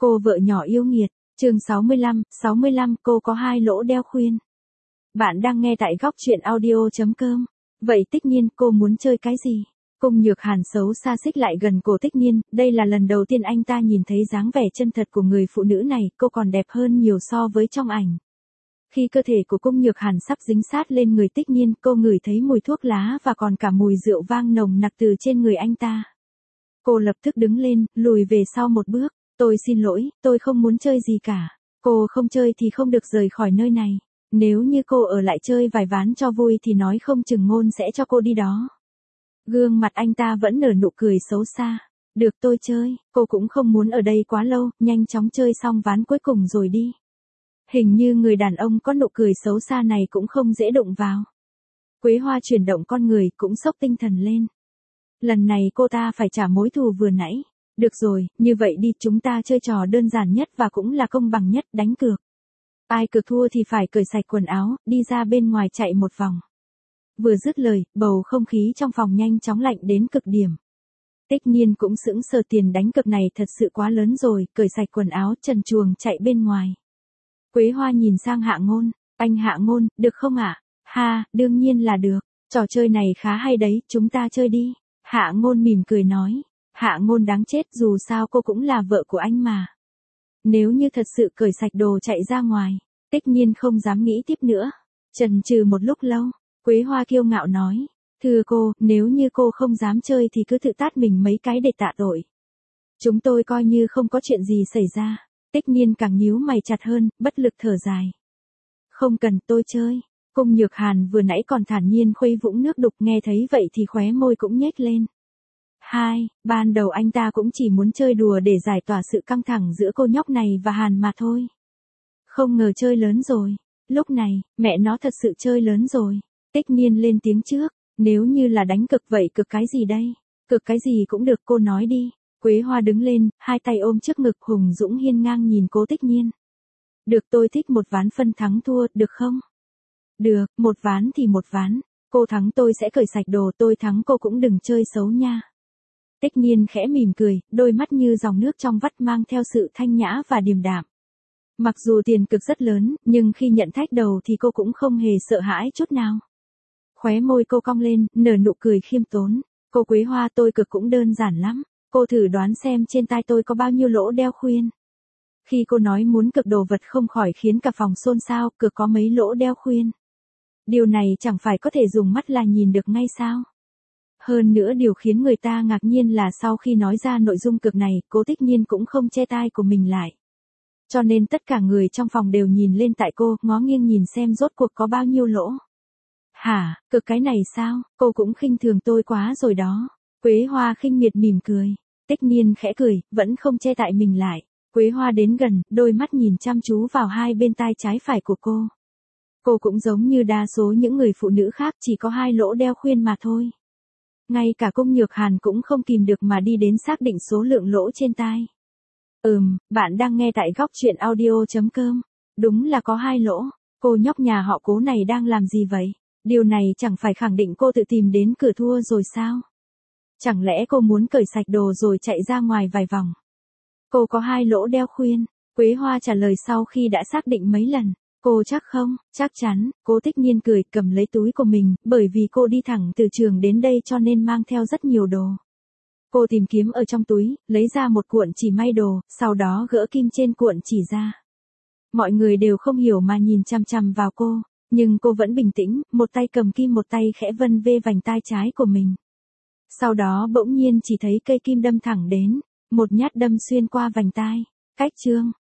Cô vợ nhỏ yêu nghiệt, chương 65, cô có hai lỗ đeo khuyên. Bạn đang nghe tại góc chuyện audio.com. Vậy Tích Nhiên, cô muốn chơi cái gì? Cung Nhược Hàn xấu xa xích lại gần cổ Tích Nhiên, đây là lần đầu tiên anh ta nhìn thấy dáng vẻ chân thật của người phụ nữ này, cô còn đẹp hơn nhiều so với trong ảnh. Khi cơ thể của Cung Nhược Hàn sắp dính sát lên người Tích Nhiên, cô ngửi thấy mùi thuốc lá và còn cả mùi rượu vang nồng nặc từ trên người anh ta. Cô lập tức đứng lên, lùi về sau một bước. Tôi xin lỗi, tôi không muốn chơi gì cả. Cô không chơi thì không được rời khỏi nơi này. Nếu như cô ở lại chơi vài ván cho vui thì nói không chừng Ngôn sẽ cho cô đi đó. Gương mặt anh ta vẫn nở nụ cười xấu xa. Được, tôi chơi, cô cũng không muốn ở đây quá lâu, nhanh chóng chơi xong ván cuối cùng rồi đi. Hình như người đàn ông có nụ cười xấu xa này cũng không dễ đụng vào. Quế Hoa chuyển động con người cũng sốc tinh thần lên. Lần này cô ta phải trả mối thù vừa nãy. Được rồi, như vậy đi, chúng ta chơi trò đơn giản nhất và cũng là công bằng nhất, đánh cược. Ai cược thua thì phải cởi sạch quần áo, đi ra bên ngoài chạy một vòng. Vừa dứt lời, bầu không khí trong phòng nhanh chóng lạnh đến cực điểm. Tích Nhiên cũng sững sờ, tiền đánh cược này thật sự quá lớn rồi, cởi sạch quần áo, trần truồng chạy bên ngoài. Quế Hoa nhìn sang Hạ Ngôn, anh Hạ Ngôn, được không ạ? Ha, đương nhiên là được, trò chơi này khá hay đấy, chúng ta chơi đi. Hạ Ngôn mỉm cười nói. Hạ Ngôn đáng chết, dù sao cô cũng là vợ của anh mà. Nếu như thật sự cởi sạch đồ chạy ra ngoài, Tích Nhiên không dám nghĩ tiếp nữa. Chần chừ một lúc lâu, Quế Hoa kiêu ngạo nói, thưa cô, nếu như cô không dám chơi thì cứ tự tát mình mấy cái để tạ tội. Chúng tôi coi như không có chuyện gì xảy ra. Tích Nhiên càng nhíu mày chặt hơn, bất lực thở dài. Không cần, tôi chơi. Cung Nhược Hàn vừa nãy còn thản nhiên khuấy vũng nước đục, nghe thấy vậy thì khóe môi cũng nhếch lên. Ban đầu anh ta cũng chỉ muốn chơi đùa để giải tỏa sự căng thẳng giữa cô nhóc này và Hàn mà thôi. Không ngờ chơi lớn rồi. Lúc này, mẹ nó thật sự chơi lớn rồi. Tích Nhiên lên tiếng trước, nếu như là đánh cược vậy cực cái gì đây? Cực cái gì cũng được, cô nói đi. Quế Hoa đứng lên, hai tay ôm trước ngực hùng dũng hiên ngang nhìn cố Tích Nhiên. Được, tôi thích một ván phân thắng thua, được không? Được, một ván thì một ván. Cô thắng tôi sẽ cởi sạch đồ, tôi thắng cô cũng đừng chơi xấu nha. Tích Nhiên khẽ mỉm cười, đôi mắt như dòng nước trong vắt mang theo sự thanh nhã và điềm đạm. Mặc dù tiền cực rất lớn, nhưng khi nhận thách đầu thì cô cũng không hề sợ hãi chút nào. Khóe môi cô cong lên, nở nụ cười khiêm tốn. Cô Quế Hoa, tôi cực cũng đơn giản lắm. Cô thử đoán xem trên tai tôi có bao nhiêu lỗ đeo khuyên. Khi cô nói muốn cực đồ vật không khỏi khiến cả phòng xôn xao, cực có mấy lỗ đeo khuyên. Điều này chẳng phải có thể dùng mắt là nhìn được ngay sao? Hơn nữa điều khiến người ta ngạc nhiên là sau khi nói ra nội dung cực này, cố Tích Nhiên cũng không che tai của mình lại. Cho nên tất cả người trong phòng đều nhìn lên tại cô, ngó nghiêng nhìn xem rốt cuộc có bao nhiêu lỗ. Hả, cực cái này sao, cô cũng khinh thường tôi quá rồi đó. Quế Hoa khinh miệt mỉm cười. Tích Nhiên khẽ cười, vẫn không che tại mình lại. Quế Hoa đến gần, đôi mắt nhìn chăm chú vào hai bên tai trái phải của cô. Cô cũng giống như đa số những người phụ nữ khác, chỉ có hai lỗ đeo khuyên mà thôi. Ngay cả Cung Nhược Hàn cũng không kìm được mà đi đến xác định số lượng lỗ trên tai. Bạn đang nghe tại góc chuyện audio.com. Đúng là có hai lỗ. Cô nhóc nhà họ Cố này đang làm gì vậy? Điều này chẳng phải khẳng định cô tự tìm đến cửa thua rồi sao? Chẳng lẽ cô muốn cởi sạch đồ rồi chạy ra ngoài vài vòng? Cô có hai lỗ đeo khuyên. Quế Hoa trả lời sau khi đã xác định mấy lần. Cô chắc không? Chắc chắn. Cố Tích Nhiên cười, cầm lấy túi của mình, bởi vì cô đi thẳng từ trường đến đây cho nên mang theo rất nhiều đồ. Cô tìm kiếm ở trong túi, lấy ra một cuộn chỉ may đồ, sau đó gỡ kim trên cuộn chỉ ra. Mọi người đều không hiểu mà nhìn chằm chằm vào cô, nhưng cô vẫn bình tĩnh, một tay cầm kim một tay khẽ vân vê vành tai trái của mình. Sau đó bỗng nhiên chỉ thấy cây kim đâm thẳng đến, một nhát đâm xuyên qua vành tai. Cách chương.